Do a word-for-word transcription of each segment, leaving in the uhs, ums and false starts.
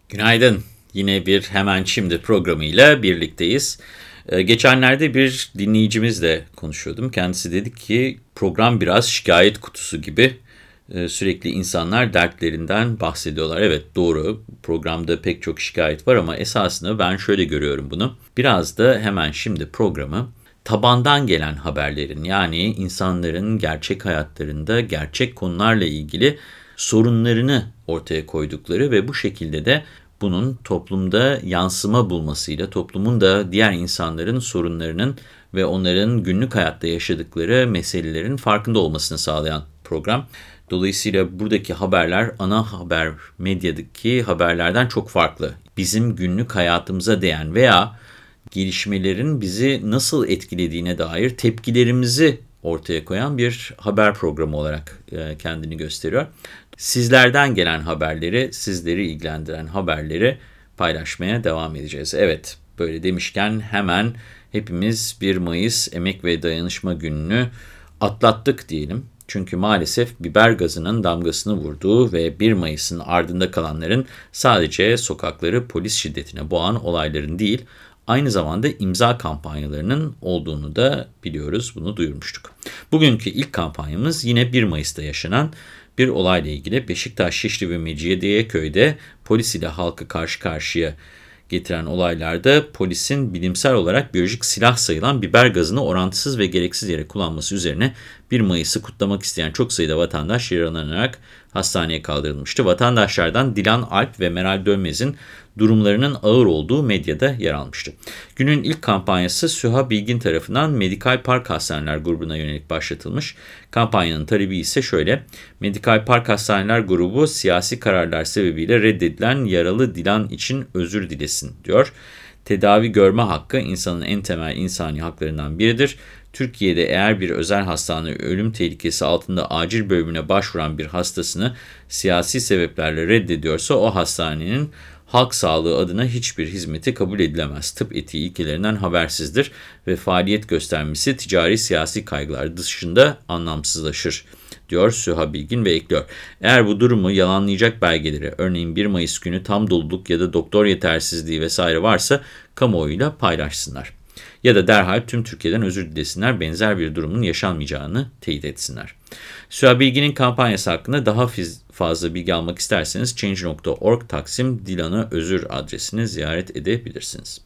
Günaydın. Yine bir Hemen Şimdi programıyla birlikteyiz. Ee, geçenlerde bir dinleyicimizle konuşuyordum. Kendisi dedi ki program biraz şikayet kutusu gibi. Ee, sürekli insanlar dertlerinden bahsediyorlar. Evet, doğru, programda pek çok şikayet var ama esasında ben şöyle görüyorum bunu. Biraz da Hemen Şimdi programı tabandan gelen haberlerin, yani insanların gerçek hayatlarında gerçek konularla ilgili sorunlarını ortaya koydukları ve bu şekilde de bunun toplumda yansıma bulmasıyla toplumun da diğer insanların sorunlarının ve onların günlük hayatta yaşadıkları meselelerin farkında olmasını sağlayan program. Dolayısıyla buradaki haberler ana haber medyadaki haberlerden çok farklı. Bizim günlük hayatımıza değen veya gelişmelerin bizi nasıl etkilediğine dair tepkilerimizi ortaya koyan bir haber programı olarak e, kendini gösteriyor. Sizlerden gelen haberleri, sizleri ilgilendiren haberleri paylaşmaya devam edeceğiz. Evet, böyle demişken hemen hepimiz bir Mayıs Emek ve Dayanışma Günü'nü atlattık diyelim. Çünkü maalesef biber gazının damgasını vurduğu ve bir Mayıs'ın ardında kalanların sadece sokakları polis şiddetine boğan olayların değil, aynı zamanda imza kampanyalarının olduğunu da biliyoruz, bunu duyurmuştuk. Bugünkü ilk kampanyamız yine bir Mayıs'ta yaşanan bir olayla ilgili. Beşiktaş, Şişli ve Mecidiyeköy'de polis ile halkı karşı karşıya getiren olaylarda polisin bilimsel olarak biyolojik silah sayılan biber gazını orantısız ve gereksiz yere kullanması üzerine bir Mayıs'ı kutlamak isteyen çok sayıda vatandaş yaralanarak hastaneye kaldırılmıştı. Vatandaşlardan Dilan Alp ve Meral Dönmez'in durumlarının ağır olduğu medyada yer almıştı. Günün ilk kampanyası Süha Bilgin tarafından Medikal Park Hastaneler grubuna yönelik başlatılmış. Kampanyanın talebi ise şöyle: Medikal Park Hastaneler grubu siyasi kararlar sebebiyle reddedilen yaralı Dilan için özür dilesin diyor. Tedavi görme hakkı insanın en temel insani haklarından biridir. Türkiye'de eğer bir özel hastane ölüm tehlikesi altında acil bölümüne başvuran bir hastasını siyasi sebeplerle reddediyorsa o hastanenin halk sağlığı adına hiçbir hizmeti kabul edilemez. Tıp etiği ilkelerinden habersizdir ve faaliyet göstermesi ticari siyasi kaygılar dışında anlamsızlaşır, diyor Süha Bilgin ve ekliyor. Eğer bu durumu yalanlayacak belgeleri, örneğin bir Mayıs günü tam doluluk ya da doktor yetersizliği vesaire varsa kamuoyuyla paylaşsınlar. Ya da derhal tüm Türkiye'den özür dilesinler, benzer bir durumun yaşanmayacağını teyit etsinler. Süha Bilgin'in kampanyası hakkında daha fazla bilgi almak isterseniz change nokta org Taksim Dilan'a özür adresini ziyaret edebilirsiniz.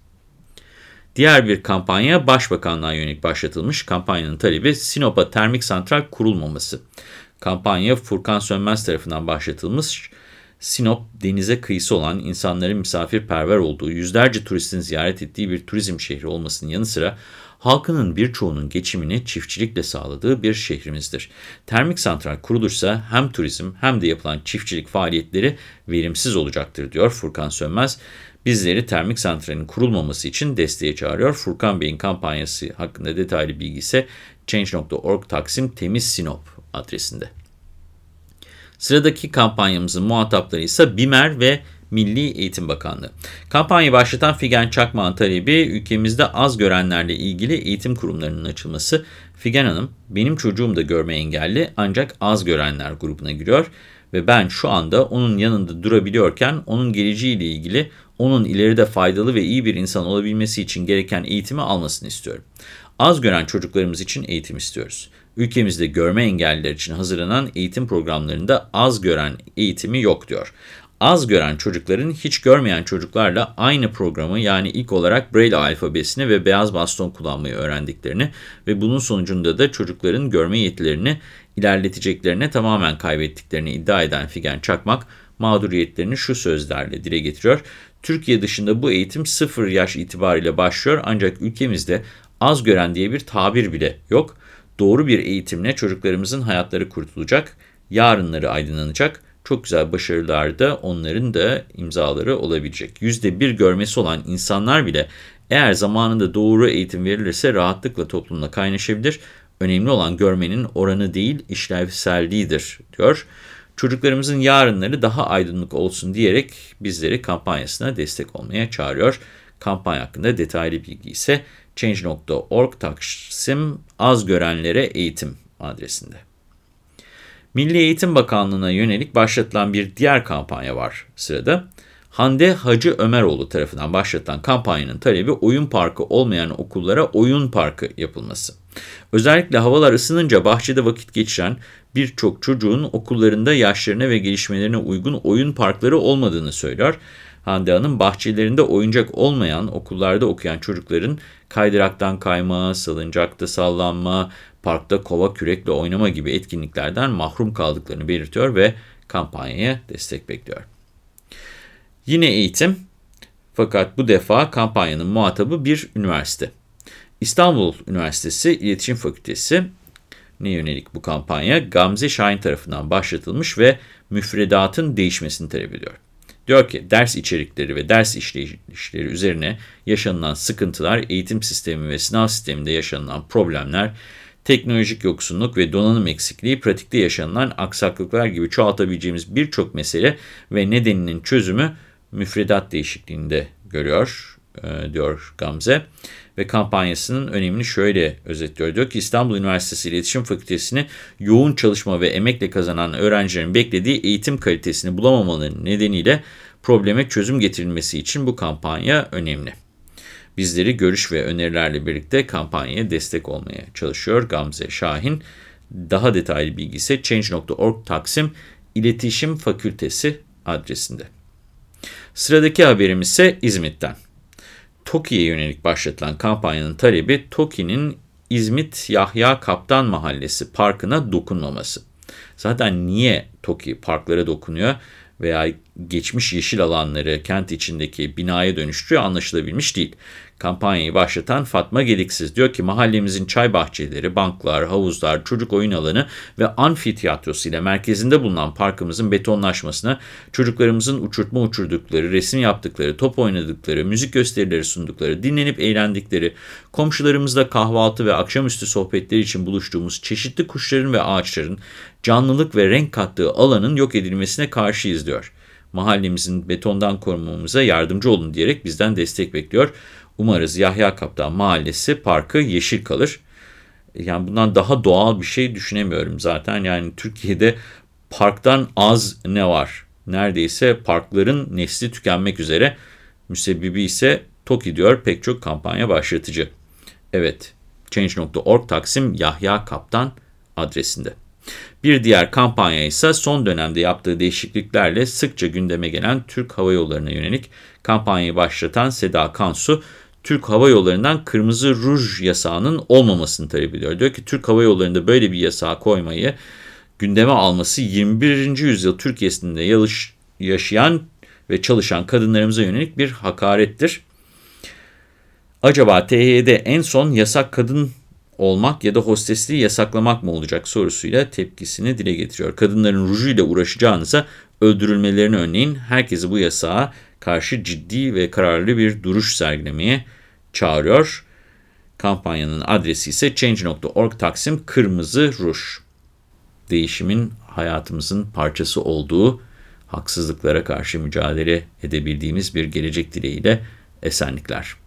Diğer bir kampanya Başbakanlığa yönelik başlatılmış. Kampanyanın talebi Sinop'a termik santral kurulmaması. Kampanya Furkan Sönmez tarafından başlatılmış. Sinop, denize kıyısı olan, insanların misafirperver olduğu, yüzlerce turistin ziyaret ettiği bir turizm şehri olmasının yanı sıra halkının birçoğunun geçimini çiftçilikle sağladığı bir şehrimizdir. Termik santral kurulursa hem turizm hem de yapılan çiftçilik faaliyetleri verimsiz olacaktır, diyor Furkan Sönmez. Bizleri termik santralin kurulmaması için desteğe çağırıyor. Furkan Bey'in kampanyası hakkında detaylı bilgi ise change nokta org Taksim Temiz Sinop adresinde. Sıradaki kampanyamızın muhatapları ise BİMER ve Milli Eğitim Bakanlığı. Kampanyayı başlatan Figen Çakmak'ın talebi ülkemizde az görenlerle ilgili eğitim kurumlarının açılması. Figen Hanım, benim çocuğum da görme engelli ancak az görenler grubuna giriyor ve ben şu anda onun yanında durabiliyorken onun geleceğiyle ilgili onun ileride faydalı ve iyi bir insan olabilmesi için gereken eğitimi almasını istiyorum. Az gören çocuklarımız için eğitim istiyoruz. Ülkemizde görme engelliler için hazırlanan eğitim programlarında az gören eğitimi yok, diyor. Az gören çocukların hiç görmeyen çocuklarla aynı programı, yani ilk olarak Braille alfabesini ve beyaz baston kullanmayı öğrendiklerini ve bunun sonucunda da çocukların görme yetilerini ilerleteceklerine tamamen kaybettiklerini iddia eden Figen Çakmak, mağduriyetlerini şu sözlerle dile getiriyor. Türkiye dışında bu eğitim sıfır yaş itibariyle başlıyor ancak ülkemizde az gören diye bir tabir bile yok. Doğru bir eğitimle çocuklarımızın hayatları kurtulacak, yarınları aydınlanacak, çok güzel başarılar da onların da imzaları olabilecek. Yüzde bir görmesi olan insanlar bile eğer zamanında doğru eğitim verilirse rahatlıkla toplumla kaynaşabilir. Önemli olan görmenin oranı değil, işlevselliğidir, diyor. Çocuklarımızın yarınları daha aydınlık olsun diyerek bizleri kampanyasına destek olmaya çağırıyor. Kampanya hakkında detaylı bilgi ise change nokta org Taksim Az Görenlere Eğitim adresinde. Milli Eğitim Bakanlığı'na yönelik başlatılan bir diğer kampanya var sırada. Hande Hacı Ömeroğlu tarafından başlatılan kampanyanın talebi oyun parkı olmayan okullara oyun parkı yapılması. Özellikle havalar ısınınca bahçede vakit geçiren birçok çocuğun okullarında yaşlarına ve gelişmelerine uygun oyun parkları olmadığını söylüyor. Hande Hanım, bahçelerinde oyuncak olmayan okullarda okuyan çocukların kaydıraktan kayma, salıncakta sallanma, parkta kova kürekle oynama gibi etkinliklerden mahrum kaldıklarını belirtiyor ve kampanyaya destek bekliyor. Yine eğitim, fakat bu defa kampanyanın muhatabı bir üniversite. İstanbul Üniversitesi İletişim Fakültesi ne yönelik bu kampanya? Gamze Şahin tarafından başlatılmış ve müfredatın değişmesini talep ediyor. Diyor ki, ders içerikleri ve ders işleyişleri üzerine yaşanılan sıkıntılar, eğitim sistemi ve sınav sisteminde yaşanılan problemler, teknolojik yoksunluk ve donanım eksikliği, pratikte yaşanılan aksaklıklar gibi çoğaltabileceğimiz birçok mesele ve nedeninin çözümü müfredat değişikliğinde görüyor, diyor Gamze. Ve kampanyasının önemini şöyle özetliyor. Diyor ki, İstanbul Üniversitesi İletişim Fakültesini yoğun çalışma ve emekle kazanan öğrencilerin beklediği eğitim kalitesini bulamamaları nedeniyle probleme çözüm getirilmesi için bu kampanya önemli. Bizleri görüş ve önerilerle birlikte kampanyaya destek olmaya çalışıyor Gamze Şahin. Daha detaylı bilgi ise change nokta org Taksim İletişim Fakültesi adresinde. Sıradaki haberimiz ise İzmit'ten. TOKİ'ye yönelik başlatılan kampanyanın talebi, TOKİ'nin İzmit Yahya Kaptan Mahallesi parkına dokunmaması. Zaten niye TOKİ parklara dokunuyor veya geçmiş yeşil alanları kent içindeki binaya dönüştürüyor anlaşılabilmiş değil. Kampanyayı başlatan Fatma Gediksiz diyor ki, mahallemizin çay bahçeleri, banklar, havuzlar, çocuk oyun alanı ve amfiteyatrosu ile merkezinde bulunan parkımızın betonlaşmasına, çocuklarımızın uçurtma uçurdukları, resim yaptıkları, top oynadıkları, müzik gösterileri sundukları, dinlenip eğlendikleri, komşularımızla kahvaltı ve akşamüstü sohbetleri için buluştuğumuz çeşitli kuşların ve ağaçların canlılık ve renk kattığı alanın yok edilmesine karşıyız diyor. Mahallemizin betondan korunmamıza yardımcı olun diyerek bizden destek bekliyor. Umarız Yahya Kaptan Mahallesi parkı yeşil kalır. Yani bundan daha doğal bir şey düşünemiyorum zaten. Yani Türkiye'de parktan az ne var? Neredeyse parkların nesli tükenmek üzere. Müsebbibi ise TOKİ diyor pek çok kampanya başlatıcı. Evet, change nokta org Taksim Yahya Kaptan adresinde. Bir diğer kampanya ise son dönemde yaptığı değişikliklerle sıkça gündeme gelen Türk Hava Yolları'na yönelik. Kampanyayı başlatan Seda Kansu, Türk Hava Yolları'ndan kırmızı ruj yasağının olmamasını talep ediyor. Diyor ki, Türk Hava Yolları'nda böyle bir yasağı koymayı gündeme alması yirmi birinci yüzyıl Türkiye'sinde yaşayan ve çalışan kadınlarımıza yönelik bir hakarettir. Acaba T H Y'de en son yasak kadın olmak ya da hostesliği yasaklamak mı olacak sorusuyla tepkisini dile getiriyor. Kadınların rujuyla uğraşacağınıza öldürülmelerini önleyin. Herkesi bu yasağa karşı ciddi ve kararlı bir duruş sergilemeye çağırıyor. Kampanyanın adresi ise change nokta org Taksim Kırmızı Ruj. Değişimin hayatımızın parçası olduğu, haksızlıklara karşı mücadele edebildiğimiz bir gelecek dileğiyle esenlikler.